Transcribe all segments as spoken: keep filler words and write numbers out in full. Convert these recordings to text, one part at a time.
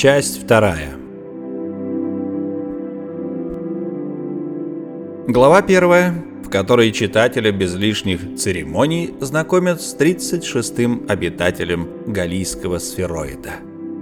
Часть вторая. Глава первая, в которой читателя без лишних церемоний знакомят с тридцать шестым обитателем галлийского сфероида.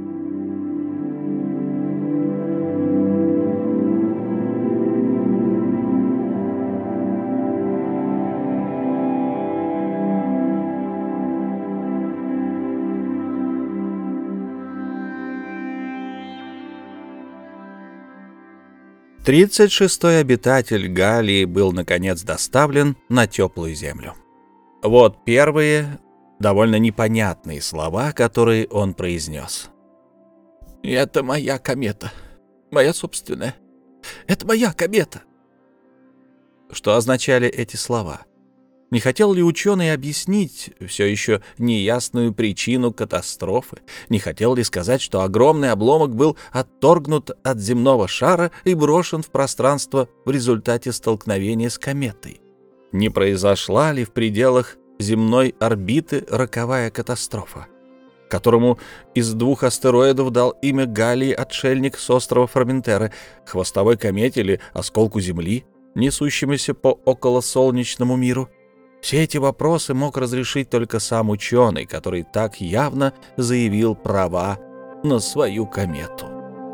тридцать шестой обитатель Галлии был, наконец, доставлен на теплую землю. Вот первые, довольно непонятные слова, которые он произнес. «Это моя комета. Моя собственная. Это моя комета». Что означали эти слова? Не хотел ли ученый объяснить все еще неясную причину катастрофы? Не хотел ли сказать, что огромный обломок был отторгнут от земного шара и брошен в пространство в результате столкновения с кометой? Не произошла ли в пределах земной орбиты роковая катастрофа, которому из двух астероидов дал имя Галлии отшельник с острова Форментера, хвостовой комете или осколку Земли, несущемуся по околосолнечному миру? Все эти вопросы мог разрешить только сам ученый, который так явно заявил права на свою комету.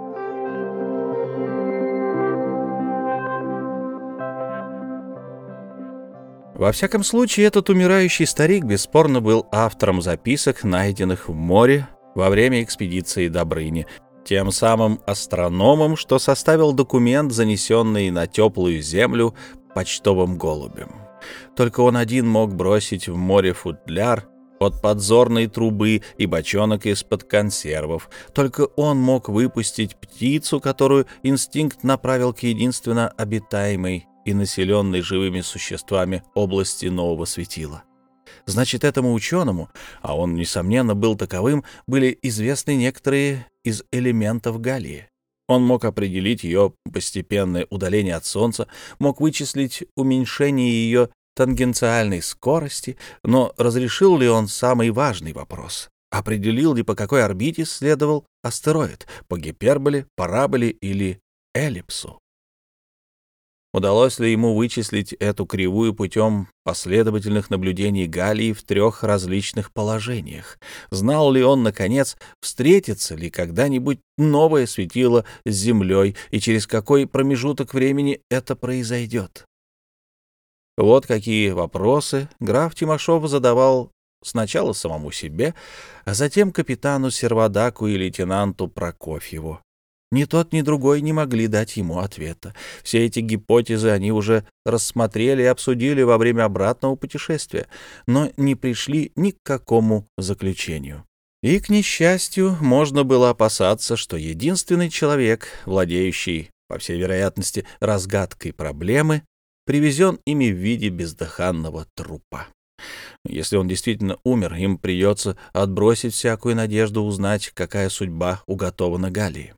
Во всяком случае, этот умирающий старик бесспорно был автором записок, найденных в море во время экспедиции Добрыни, тем самым астрономом, что составил документ, занесенный на теплую землю почтовым голубем. Только он один мог бросить в море футляр от подзорной трубы и бочонок из-под консервов. Только он мог выпустить птицу, которую инстинкт направил к единственно обитаемой и населенной живыми существами области нового светила. Значит, этому ученому, а он, несомненно, был таковым, были известны некоторые из элементов Галлии. Он мог определить ее постепенное удаление от Солнца, мог вычислить уменьшение ее тангенциальной скорости, но разрешил ли он самый важный вопрос? Определил ли, по какой орбите следовал астероид, по гиперболе, параболе или эллипсу? Удалось ли ему вычислить эту кривую путем последовательных наблюдений Галлии в трех различных положениях? Знал ли он, наконец, встретится ли когда-нибудь новое светило с Землей и через какой промежуток времени это произойдет? Вот какие вопросы граф Тимошов задавал сначала самому себе, а затем капитану Сервадаку и лейтенанту Прокофьеву. Ни тот, ни другой не могли дать ему ответа. Все эти гипотезы они уже рассмотрели и обсудили во время обратного путешествия, но не пришли ни к какому заключению. И, к несчастью, можно было опасаться, что единственный человек, владеющий, по всей вероятности, разгадкой проблемы, привезен ими в виде бездыханного трупа. Если он действительно умер, им придется отбросить всякую надежду узнать, какая судьба уготована Галлии.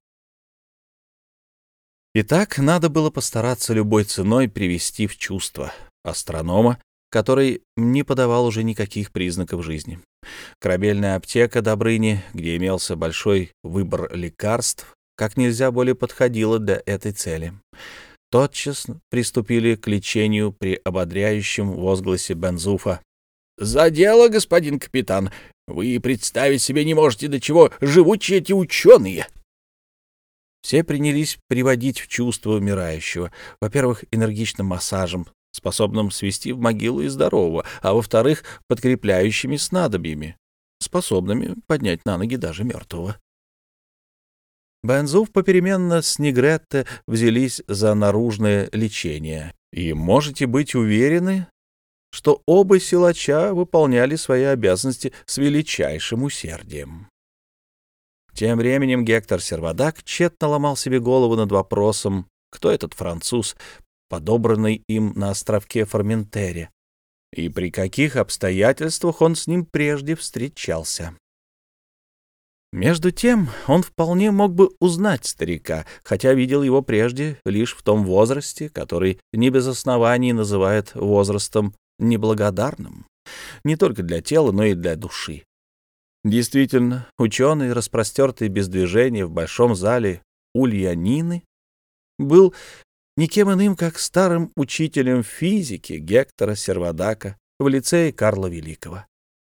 Итак, надо было постараться любой ценой привести в чувство астронома, который не подавал уже никаких признаков жизни. Корабельная аптека Добрыни, где имелся большой выбор лекарств, как нельзя более подходила для этой цели. Тотчас приступили к лечению при ободряющем возгласе Бензуфа. «За дело, господин капитан! Вы представить себе не можете, до чего живучи эти ученые!» Все принялись приводить в чувство умирающего, во-первых, энергичным массажем, способным свести в могилу и здорового, а во-вторых, подкрепляющими снадобьями, способными поднять на ноги даже мертвого. Бензуф попеременно с Негретто взялись за наружное лечение, и можете быть уверены, что оба силача выполняли свои обязанности с величайшим усердием. Тем временем Гектор Сервадак тщетно ломал себе голову над вопросом, кто этот француз, подобранный им на островке Форментере, и при каких обстоятельствах он с ним прежде встречался. Между тем он вполне мог бы узнать старика, хотя видел его прежде лишь в том возрасте, который не без оснований называют возрастом неблагодарным, не только для тела, но и для души. Действительно, ученый, распростертый без движения в большом зале Ульянины, был никем иным, как старым учителем физики Гектора Сервадака в лицее Карла Великого.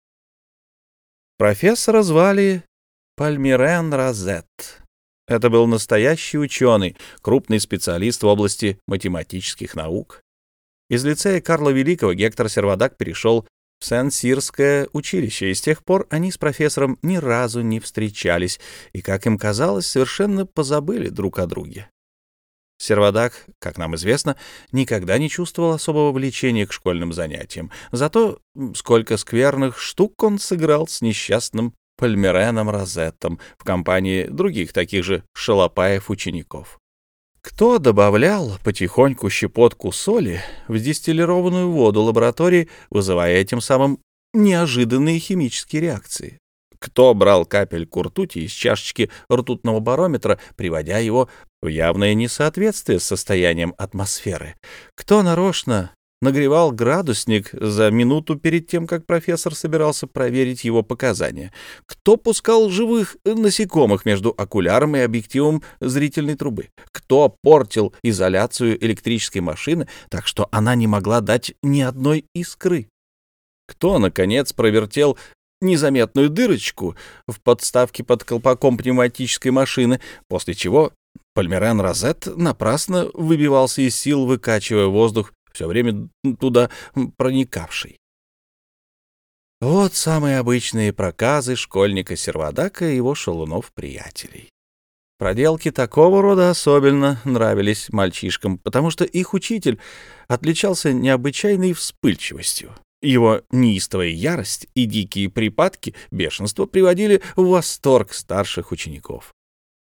Профессора звали Пальмирен Розет. Это был настоящий ученый, крупный специалист в области математических наук. Из лицея Карла Великого Гектор Сервадак перешел в Сен-Сирское училище, и с тех пор они с профессором ни разу не встречались и, как им казалось, совершенно позабыли друг о друге. Сервадак, как нам известно, никогда не чувствовал особого влечения к школьным занятиям. Зато сколько скверных штук он сыграл с несчастным Пальмиреном Розеттом в компании других таких же шалопаев-учеников. Кто добавлял потихоньку щепотку соли в дистиллированную воду лаборатории, вызывая этим самым неожиданные химические реакции? Кто брал капельку ртути из чашечки ртутного барометра, приводя его в явное несоответствие с состоянием атмосферы? Кто нарочно нагревал градусник за минуту перед тем, как профессор собирался проверить его показания? Кто пускал живых насекомых между окуляром и объективом зрительной трубы? Кто портил изоляцию электрической машины так, что она не могла дать ни одной искры? Кто, наконец, провертел незаметную дырочку в подставке под колпаком пневматической машины, после чего Пальмирен Розет напрасно выбивался из сил, выкачивая воздух, все время туда проникавший? Вот самые обычные проказы школьника Сервадака и его шалунов-приятелей. Проделки такого рода особенно нравились мальчишкам, потому что их учитель отличался необычайной вспыльчивостью. Его неистовая ярость и дикие припадки бешенства приводили в восторг старших учеников.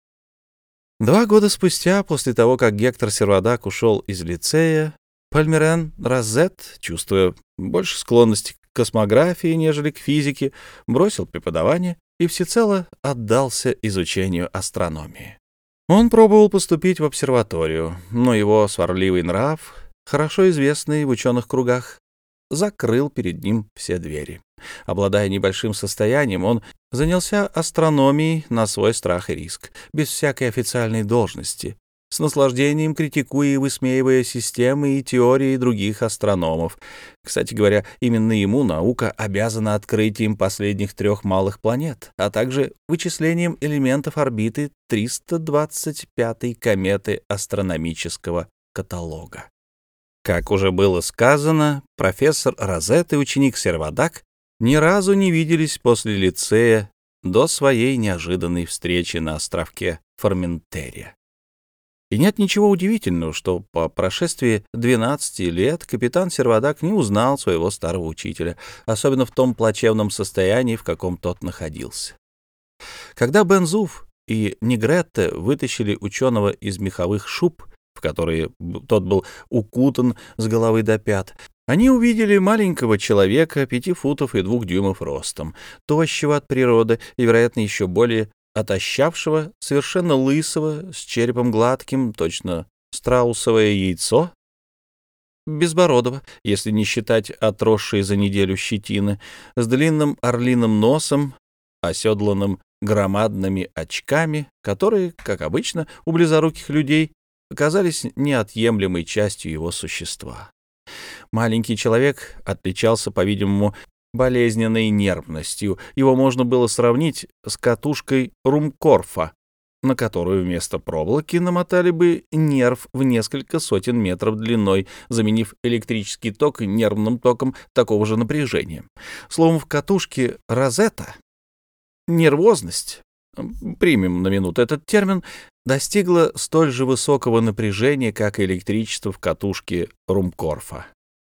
Два года спустя, после того, как Гектор Сервадак ушел из лицея, Пальмирен Розет, чувствуя больше склонности к космографии, нежели к физике, бросил преподавание и всецело отдался изучению астрономии. Он пробовал поступить в обсерваторию, но его сварливый нрав, хорошо известный в ученых кругах, закрыл перед ним все двери. Обладая небольшим состоянием, он занялся астрономией на свой страх и риск, без всякой официальной должности, с наслаждением критикуя и высмеивая системы и теории других астрономов. Кстати говоря, именно ему наука обязана открытием последних трех малых планет, а также вычислением элементов орбиты триста двадцать пятой кометы астрономического каталога. Как уже было сказано, профессор Розет и ученик Сервадак ни разу не виделись после лицея до своей неожиданной встречи на островке Форментерия. И нет ничего удивительного, что по прошествии двенадцати лет капитан Сервадак не узнал своего старого учителя, особенно в том плачевном состоянии, в каком тот находился. Когда Бензуф и Негретте вытащили ученого из меховых шуб, в которые тот был укутан с головы до пят, они увидели маленького человека пяти футов и двух дюймов ростом, тощего от природы и, вероятно, еще более отощавшего, совершенно лысого, с черепом гладким, точно страусовое яйцо, безбородого, если не считать отросшей за неделю щетины, с длинным орлиным носом, оседланным громадными очками, которые, как обычно, у близоруких людей, оказались неотъемлемой частью его существа. Маленький человек отличался, по-видимому, болезненной нервностью. Его можно было сравнить с катушкой Румкорфа, на которую вместо проволоки намотали бы нерв в несколько сотен метров длиной, заменив электрический ток нервным током такого же напряжения. Словом, в катушке Розета нервозность, примем на минуту этот термин, достигла столь же высокого напряжения, как и электричество в катушке Румкорфа.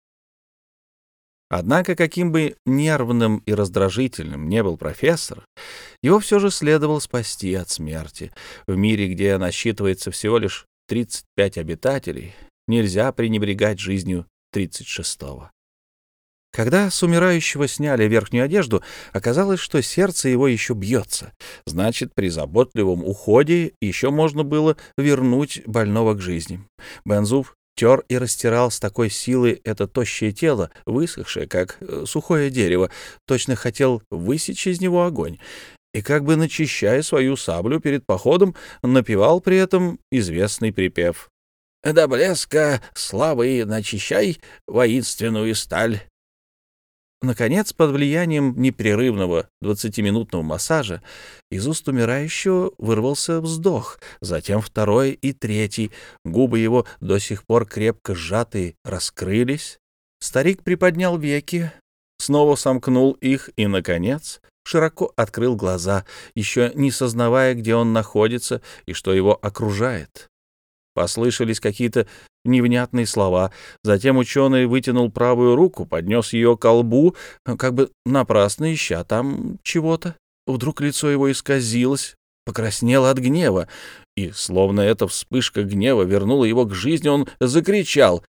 Однако, каким бы нервным и раздражительным не был профессор, его все же следовало спасти от смерти. В мире, где насчитывается всего лишь тридцать пять обитателей, нельзя пренебрегать жизнью тридцать шестого. Когда с умирающего сняли верхнюю одежду, оказалось, что сердце его еще бьется. Значит, при заботливом уходе еще можно было вернуть больного к жизни. Бензуф тер и растирал с такой силой это тощее тело, высохшее, как э, сухое дерево, точно хотел высечь из него огонь, и, как бы начищая свою саблю перед походом, напевал при этом известный припев: «До блеска славы начищай воинственную сталь». Наконец, под влиянием непрерывного двадцатиминутного массажа из уст умирающего вырвался вздох, затем второй и третий. Губы его, до сих пор крепко сжатые, раскрылись. Старик приподнял веки, снова сомкнул их и, наконец, широко открыл глаза, еще не сознавая, где он находится и что его окружает. Послышались какие-то невнятные слова. Затем ученый вытянул правую руку, поднес ее к колбу, как бы напрасно ища там чего-то. Вдруг лицо его исказилось, покраснело от гнева, и, словно эта вспышка гнева вернула его к жизни, он закричал: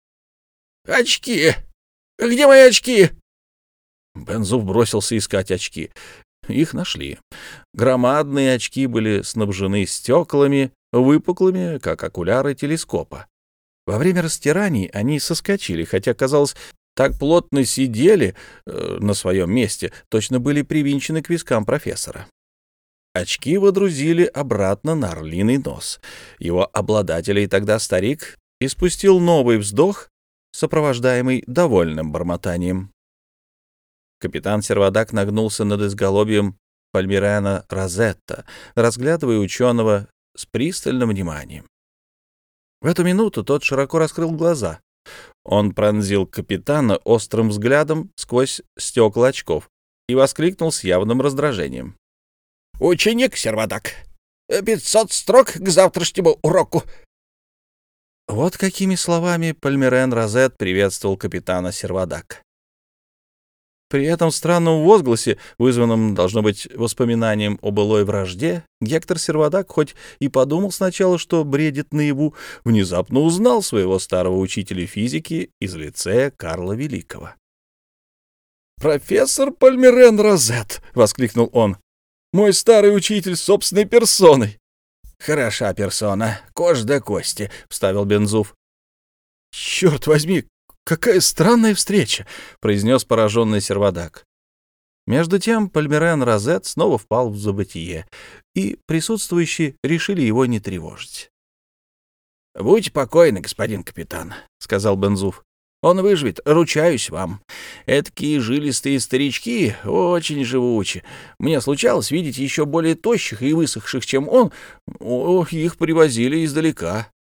«Очки! Где мои очки?» Бензуф бросился искать очки. Их нашли. Громадные очки были снабжены стеклами, выпуклыми, как окуляры телескопа. Во время растираний они соскочили, хотя, казалось, так плотно сидели э, на своем месте, точно были привинчены к вискам профессора. Очки водрузили обратно на орлиный нос. Его обладателей тогда старик испустил новый вздох, сопровождаемый довольным бормотанием. Капитан Сервадак нагнулся над изголовьем Пальмирена Розетта, разглядывая ученого с пристальным вниманием. В эту минуту тот широко раскрыл глаза. Он пронзил капитана острым взглядом сквозь стекла очков и воскликнул с явным раздражением: «Ученик Сервадак! Пятьсот строк к завтрашнему уроку!» Вот какими словами Пальмирен Розет приветствовал капитана Сервадак. При этом странном возгласе, вызванном, должно быть, воспоминанием о былой вражде, Гектор Сервадак, хоть и подумал сначала, что бредит наяву, внезапно узнал своего старого учителя физики из лицея Карла Великого. «Профессор Пальмирен Розет!» — воскликнул он. «Мой старый учитель собственной персоной!» «Хороша персона, кожа до кости», — вставил Бензуф. «Черт возьми! Какая странная встреча!» — произнес пораженный Сервадак. Между тем Пальмирен Розет снова впал в забытие, и присутствующие решили его не тревожить. «Будьте покойны, господин капитан», — сказал Бензуф. «Он выживет, ручаюсь вам. Эдакие жилистые старички очень живучи. Мне случалось видеть еще более тощих и высохших, чем он. О, их привозили издалека».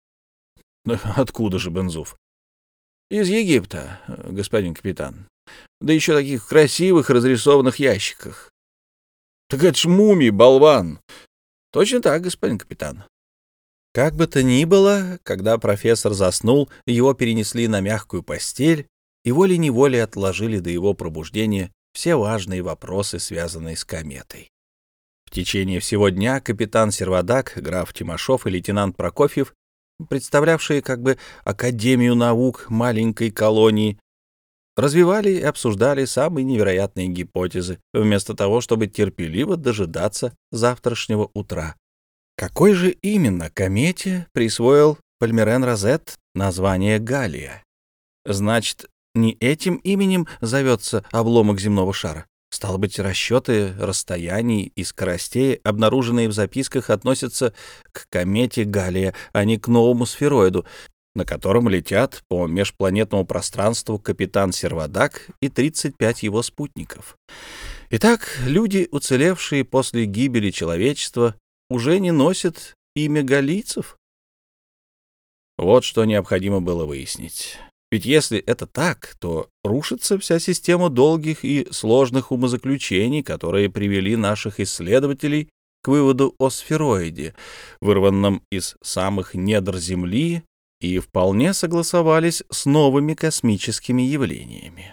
«Откуда же, Бензуф?» «Из Египта, господин капитан. Да еще таких красивых разрисованных ящиках». «Так это ж мумии, болван!» «Точно так, господин капитан». Как бы то ни было, когда профессор заснул, его перенесли на мягкую постель и волей-неволей отложили до его пробуждения все важные вопросы, связанные с кометой. В течение всего дня капитан Сервадак, граф Тимошов и лейтенант Прокофьев, представлявшие как бы Академию наук маленькой колонии, развивали и обсуждали самые невероятные гипотезы, вместо того, чтобы терпеливо дожидаться завтрашнего утра. Какой же именно комете присвоил Пальмирен Розет название Галлия? Значит, не этим именем зовется обломок земного шара? Стало быть, расчеты расстояний и скоростей, обнаруженные в записках, относятся к комете Галлия, а не к новому сфероиду, на котором летят по межпланетному пространству капитан Сервадак и тридцать пять его спутников. Итак, люди, уцелевшие после гибели человечества, уже не носят имя галлийцев? Вот что необходимо было выяснить. Ведь если это так, то рушится вся система долгих и сложных умозаключений, которые привели наших исследователей к выводу о сфероиде, вырванном из самых недр Земли, и вполне согласовались с новыми космическими явлениями.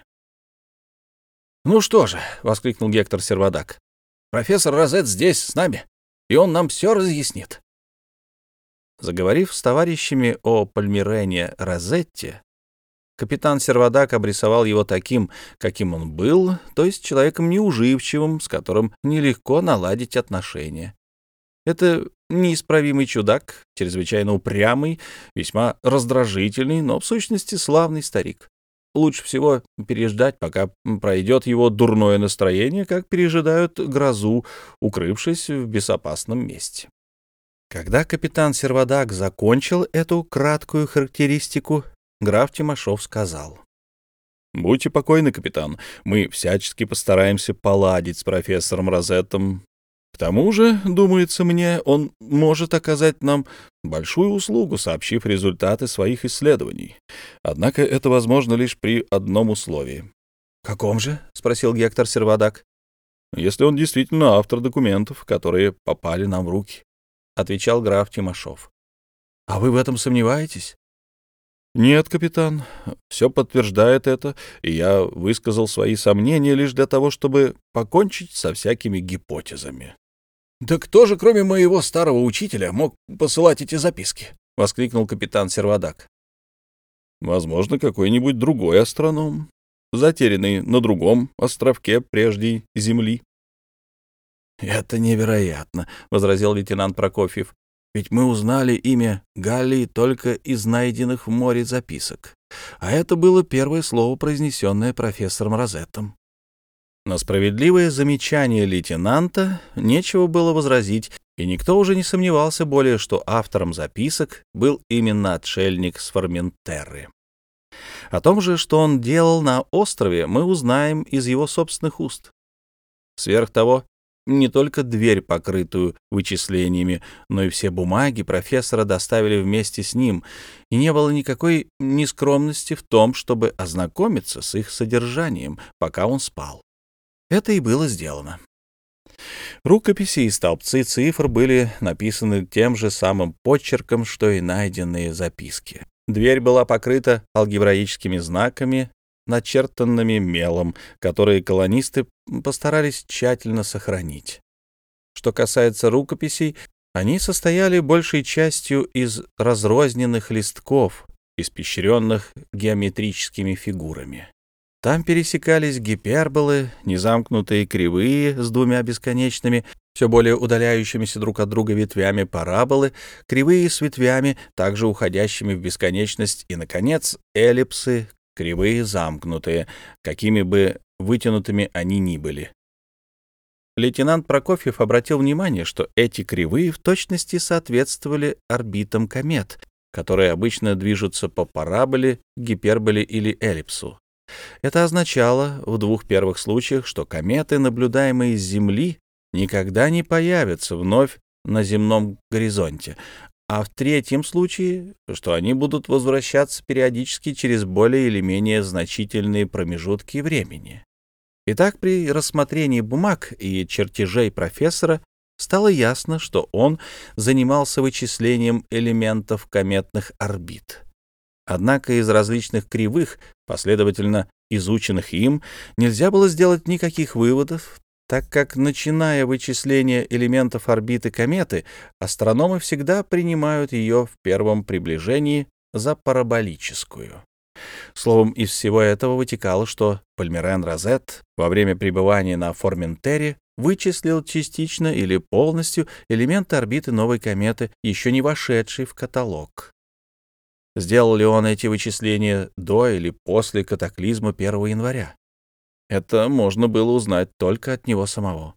«Ну что же», — воскликнул Гектор Сервадак, — «профессор Розет здесь с нами, и он нам все разъяснит». Заговорив с товарищами о Пальмирене Розетте, капитан Сервадак обрисовал его таким, каким он был, то есть человеком неуживчивым, с которым нелегко наладить отношения. Это неисправимый чудак, чрезвычайно упрямый, весьма раздражительный, но в сущности славный старик. Лучше всего переждать, пока пройдет его дурное настроение, как пережидают грозу, укрывшись в безопасном месте. Когда капитан Сервадак закончил эту краткую характеристику, граф Тимошов сказал: «Будьте покойны, капитан, мы всячески постараемся поладить с профессором Розеттом. К тому же, думается мне, он может оказать нам большую услугу, сообщив результаты своих исследований. Однако это возможно лишь при одном условии». «Каком же?» — спросил Гектор Сервадак. «Если он действительно автор документов, которые попали нам в руки», — отвечал граф Тимошов. «А вы в этом сомневаетесь?» «Нет, капитан, все подтверждает это, и я высказал свои сомнения лишь для того, чтобы покончить со всякими гипотезами». «Да кто же, кроме моего старого учителя, мог посылать эти записки?» — воскликнул капитан Сервадак. «Возможно, какой-нибудь другой астроном, затерянный на другом островке прежней Земли». «Это невероятно», — возразил лейтенант Прокофьев. «Ведь мы узнали имя Галлии только из найденных в море записок. А это было первое слово, произнесенное профессором Розеттом». На справедливое замечание лейтенанта нечего было возразить, и никто уже не сомневался более, что автором записок был именно отшельник с Форментерры. О том же, что он делал на острове, мы узнаем из его собственных уст. Сверх того, не только дверь, покрытую вычислениями, но и все бумаги профессора доставили вместе с ним, и не было никакой нескромности в том, чтобы ознакомиться с их содержанием, пока он спал. Это и было сделано. Рукописи и столбцы цифр были написаны тем же самым почерком, что и найденные записки. Дверь была покрыта алгебраическими знаками, начертанными мелом, которые колонисты постарались тщательно сохранить. Что касается рукописей, они состояли большей частью из разрозненных листков, испещренных геометрическими фигурами. Там пересекались гиперболы, незамкнутые кривые с двумя бесконечными, все более удаляющимися друг от друга ветвями параболы, кривые с ветвями, также уходящими в бесконечность, и, наконец, эллипсы, кривые замкнутые, какими бы вытянутыми они ни были. Лейтенант Прокофьев обратил внимание, что эти кривые в точности соответствовали орбитам комет, которые обычно движутся по параболе, гиперболе или эллипсу. Это означало в двух первых случаях, что кометы, наблюдаемые с Земли, никогда не появятся вновь на земном горизонте, а в третьем случае, что они будут возвращаться периодически через более или менее значительные промежутки времени. Итак, при рассмотрении бумаг и чертежей профессора стало ясно, что он занимался вычислением элементов кометных орбит. Однако из различных кривых, последовательно изученных им, нельзя было сделать никаких выводов, так как, начиная вычисление элементов орбиты кометы, астрономы всегда принимают ее в первом приближении за параболическую. Словом, из всего этого вытекало, что Пальмирен Розетт во время пребывания на Форментерре вычислил частично или полностью элементы орбиты новой кометы, еще не вошедшей в каталог. Сделал ли он эти вычисления до или после катаклизма первого января? Это можно было узнать только от него самого.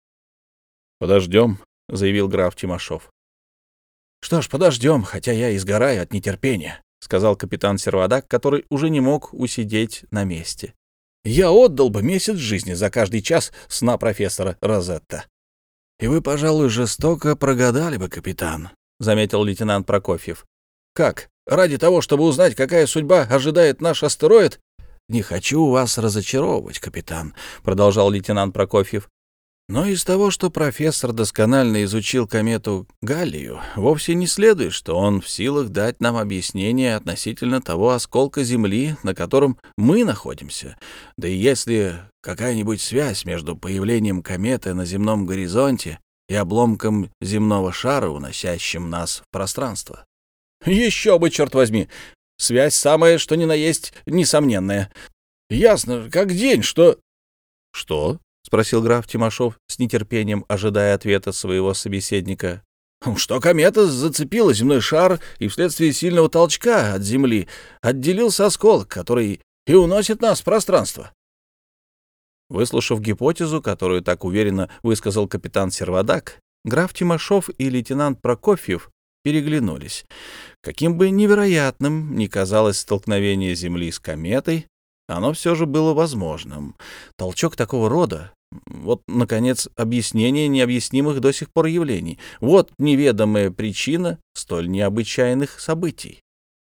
«Подождем», — заявил граф Тимошов. «Что ж, подождем, хотя я и сгораю от нетерпения», — сказал капитан Сервадак, который уже не мог усидеть на месте. «Я отдал бы месяц жизни за каждый час сна профессора Розетта». «И вы, пожалуй, жестоко прогадали бы, капитан», — заметил лейтенант Прокофьев. «Как? Ради того, чтобы узнать, какая судьба ожидает наш астероид?» «Не хочу вас разочаровывать, капитан», — продолжал лейтенант Прокофьев. «Но из того, что профессор досконально изучил комету Галлию, вовсе не следует, что он в силах дать нам объяснение относительно того осколка Земли, на котором мы находимся. Да и если какая-нибудь связь между появлением кометы на земном горизонте и обломком земного шара, уносящим нас в пространство». «Еще бы, черт возьми! Связь самая, что ни на есть, несомненная. Ясно, как день, что...» «Что?» — спросил граф Тимошов, с нетерпением ожидая ответа своего собеседника. что комета зацепила земной шар и вследствие сильного толчка от Земли отделился осколок, который и уносит нас в пространство. Выслушав гипотезу, которую так уверенно высказал капитан Сервадак, граф Тимошов и лейтенант Прокофьев переглянулись. Каким бы невероятным ни казалось столкновение Земли с кометой, оно все же было возможным. Толчок такого рода — вот, наконец, объяснение необъяснимых до сих пор явлений. Вот неведомая причина столь необычайных событий.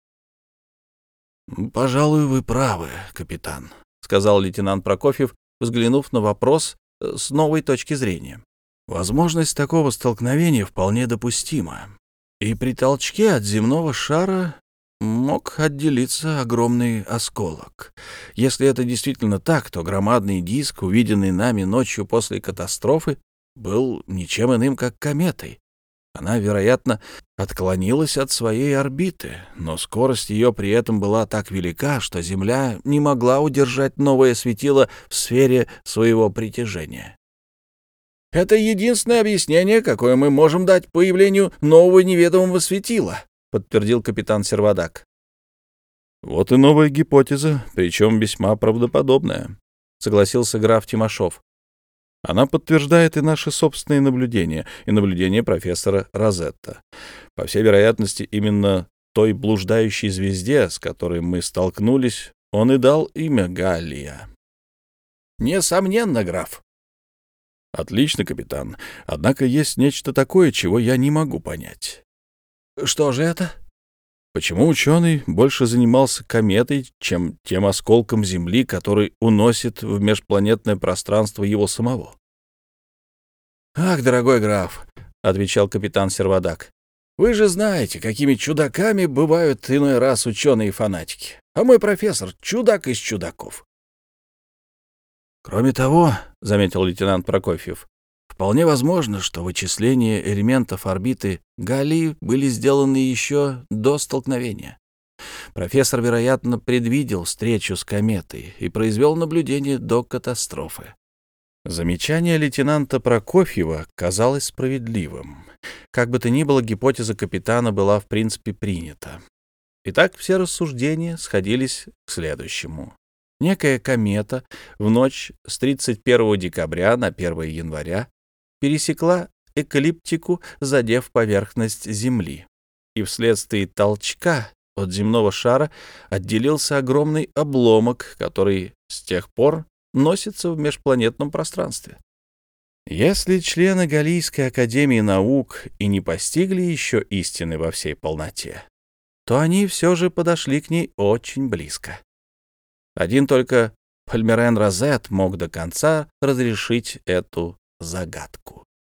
«Пожалуй, вы правы, капитан», — сказал лейтенант Прокофьев, взглянув на вопрос с новой точки зрения. «Возможность такого столкновения вполне допустима. И при толчке от земного шара мог отделиться огромный осколок. Если это действительно так, то громадный диск, увиденный нами ночью после катастрофы, был ничем иным, как кометой. Она, вероятно, отклонилась от своей орбиты, но скорость ее при этом была так велика, что Земля не могла удержать новое светило в сфере своего притяжения. «Это единственное объяснение, какое мы можем дать появлению нового неведомого светила», — подтвердил капитан Сервадак. «Вот и новая гипотеза, причем весьма правдоподобная», — согласился граф Тимошов. «Она подтверждает и наши собственные наблюдения, и наблюдения профессора Розетта. По всей вероятности, именно той блуждающей звезде, с которой мы столкнулись, он и дал имя Галлия». «Несомненно, граф». «Отлично, капитан. Однако есть нечто такое, чего я не могу понять». «Что же это?» Почему ученый больше занимался кометой, чем тем осколком Земли, который уносит в межпланетное пространство его самого? «Ах, дорогой граф», — отвечал капитан Сервадак, — «вы же знаете, какими чудаками бывают иной раз ученые-фанатики. А мой профессор — чудак из чудаков». «Кроме того, — заметил лейтенант Прокофьев, — вполне возможно, что вычисления элементов орбиты Галлии были сделаны еще до столкновения. Профессор, вероятно, предвидел встречу с кометой и произвел наблюдение до катастрофы». Замечание лейтенанта Прокофьева казалось справедливым. Как бы то ни было, гипотеза капитана была в принципе принята. Итак, все рассуждения сходились к следующему. Некая комета в ночь с тридцать первого декабря на первое января пересекла эклиптику, задев поверхность Земли, и вследствие толчка от земного шара отделился огромный обломок, который с тех пор носится в межпланетном пространстве. Если члены Галлийской академии наук и не постигли еще истины во всей полноте, то они все же подошли к ней очень близко. Один только Пальмирен Розет мог до конца разрешить эту загадку.